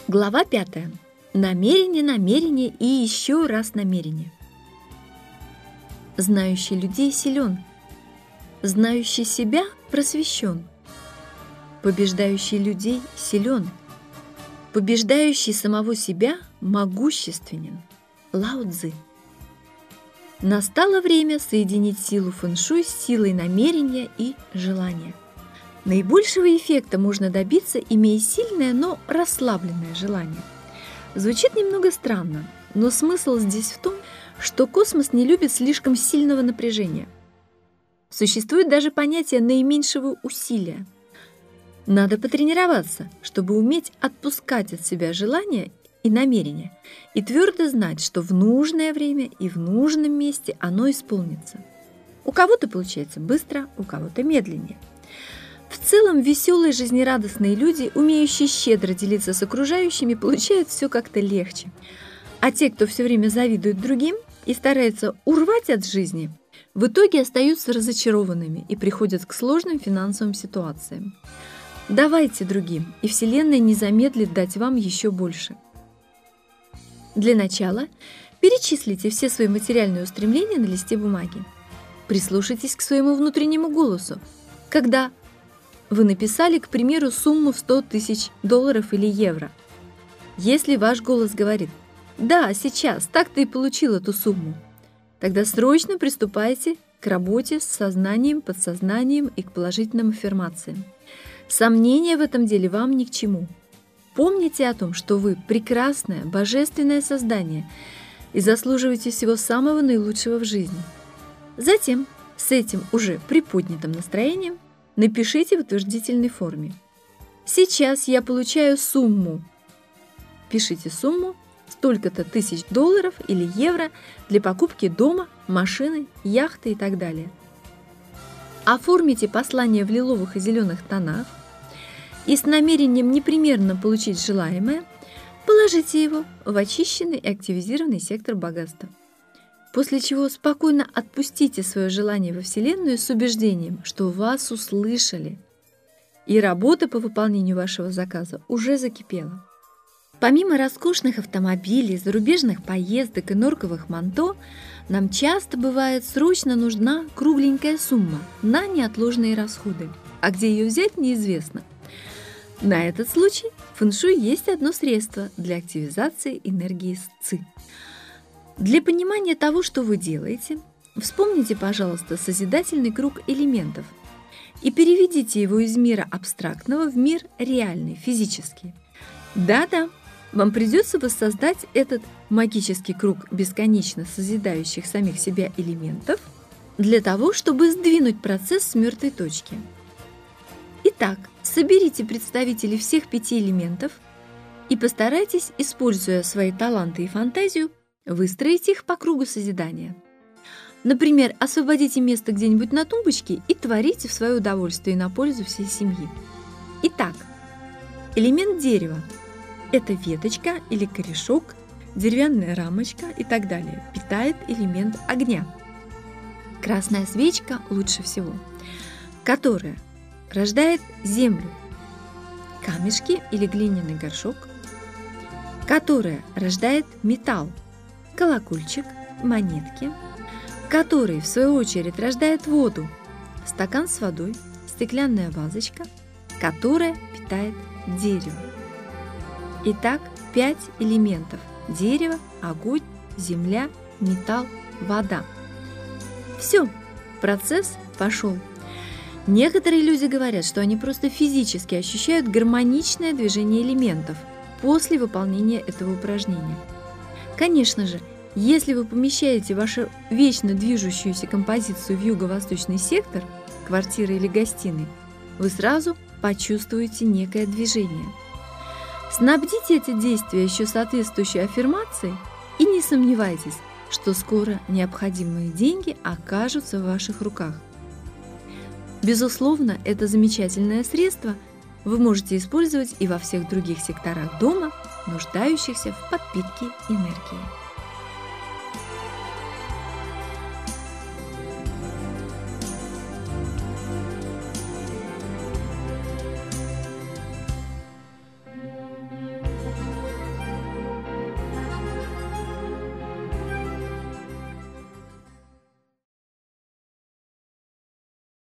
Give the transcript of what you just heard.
Глава 5. Намерение, намерение и еще раз намерение. Знающий людей силен, знающий себя просвещен. Побеждающий людей силен, побеждающий самого себя могущественен. Лао Цзы. Настало время соединить силу фэншуй с силой намерения и желания. Наибольшего эффекта можно добиться, имея сильное, но расслабленное желание. Звучит немного странно, но смысл здесь в том, что космос не любит слишком сильного напряжения. Существует даже понятие наименьшего усилия. Надо потренироваться, чтобы уметь отпускать от себя желания и намерения, и твердо знать, что в нужное время и в нужном месте оно исполнится. У кого-то получается быстро, у кого-то медленнее. В целом, веселые, жизнерадостные люди, умеющие щедро делиться с окружающими, получают все как-то легче. А те, кто все время завидует другим и старается урвать от жизни, в итоге остаются разочарованными и приходят к сложным финансовым ситуациям. Давайте другим, и Вселенная не замедлит дать вам еще больше. Для начала перечислите все свои материальные устремления на листе бумаги. Прислушайтесь к своему внутреннему голосу, когда вы написали, к примеру, сумму в $100 000 или евро. Если ваш голос говорит «Да, сейчас, так ты и получил эту сумму», тогда срочно приступайте к работе с сознанием, подсознанием и к положительным аффирмациям. Сомнения в этом деле вам ни к чему. Помните о том, что вы прекрасное, божественное создание и заслуживаете всего самого наилучшего в жизни. Затем, с этим уже приподнятым настроением, напишите в утвердительной форме. Сейчас я получаю сумму. Пишите сумму столько-то тысяч $1000 или евро для покупки дома, машины, яхты и так далее. Оформите послание в лиловых и зеленых тонах и с намерением непременно получить желаемое положите его в очищенный и активизированный сектор богатства. После чего спокойно отпустите свое желание во Вселенную с убеждением, что вас услышали, и работа по выполнению вашего заказа уже закипела. Помимо роскошных автомобилей, зарубежных поездок и норковых манто, нам часто бывает срочно нужна кругленькая сумма на неотложные расходы, а где ее взять неизвестно. На этот случай в фэншуй есть одно средство для активизации энергии Ци. Для понимания того, что вы делаете, вспомните, пожалуйста, созидательный круг элементов и переведите его из мира абстрактного в мир реальный, физический. Да-да, вам придется воссоздать этот магический круг бесконечно созидающих самих себя элементов для того, чтобы сдвинуть процесс с мертвой точки. Итак, соберите представителей всех 5 элементов и постарайтесь, используя свои таланты и фантазию, выстроить их по кругу созидания. Например, освободите место где-нибудь на тумбочке и творите в свое удовольствие и на пользу всей семьи. Итак, элемент дерева – это веточка или корешок, деревянная рамочка и так далее, питает элемент огня. Красная свечка лучше всего, которая рождает землю, камешки или глиняный горшок, которая рождает металл, колокольчик, монетки, которые, в свою очередь, рождают воду, стакан с водой, стеклянная вазочка, которая питает дерево. Итак, 5 элементов – дерево, огонь, земля, металл, вода. Все, процесс пошел. Некоторые люди говорят, что они просто физически ощущают гармоничное движение элементов после выполнения этого упражнения. Конечно же, если вы помещаете вашу вечно движущуюся композицию в юго-восточный сектор, квартиры или гостиной, вы сразу почувствуете некое движение. Снабдите эти действия еще соответствующей аффирмацией и не сомневайтесь, что скоро необходимые деньги окажутся в ваших руках. Безусловно, это замечательное средство вы можете использовать и во всех других секторах дома, нуждающихся в подпитке энергии.